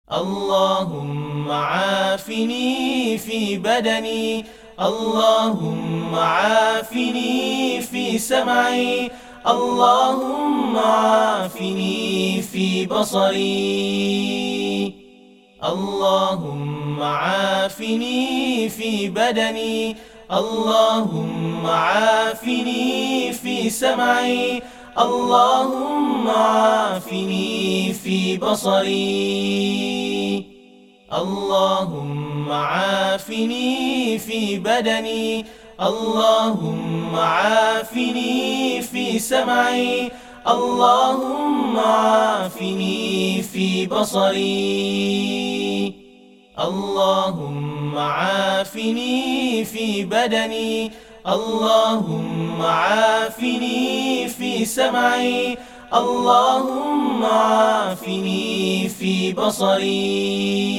اللهم عافني في بدني، اللهم عافني في سمعي، اللهم عافني في بصري. اللهم عافني في بدني، اللهم عافني في سمعي، اللهم عافني في بصري. اللهم عافني في بدني، اللهم عافني في سمعي، اللهم عافني في بصري. اللهم عافني في بدني، اللهم عافني في سمعي، اللهم عافني في بصري.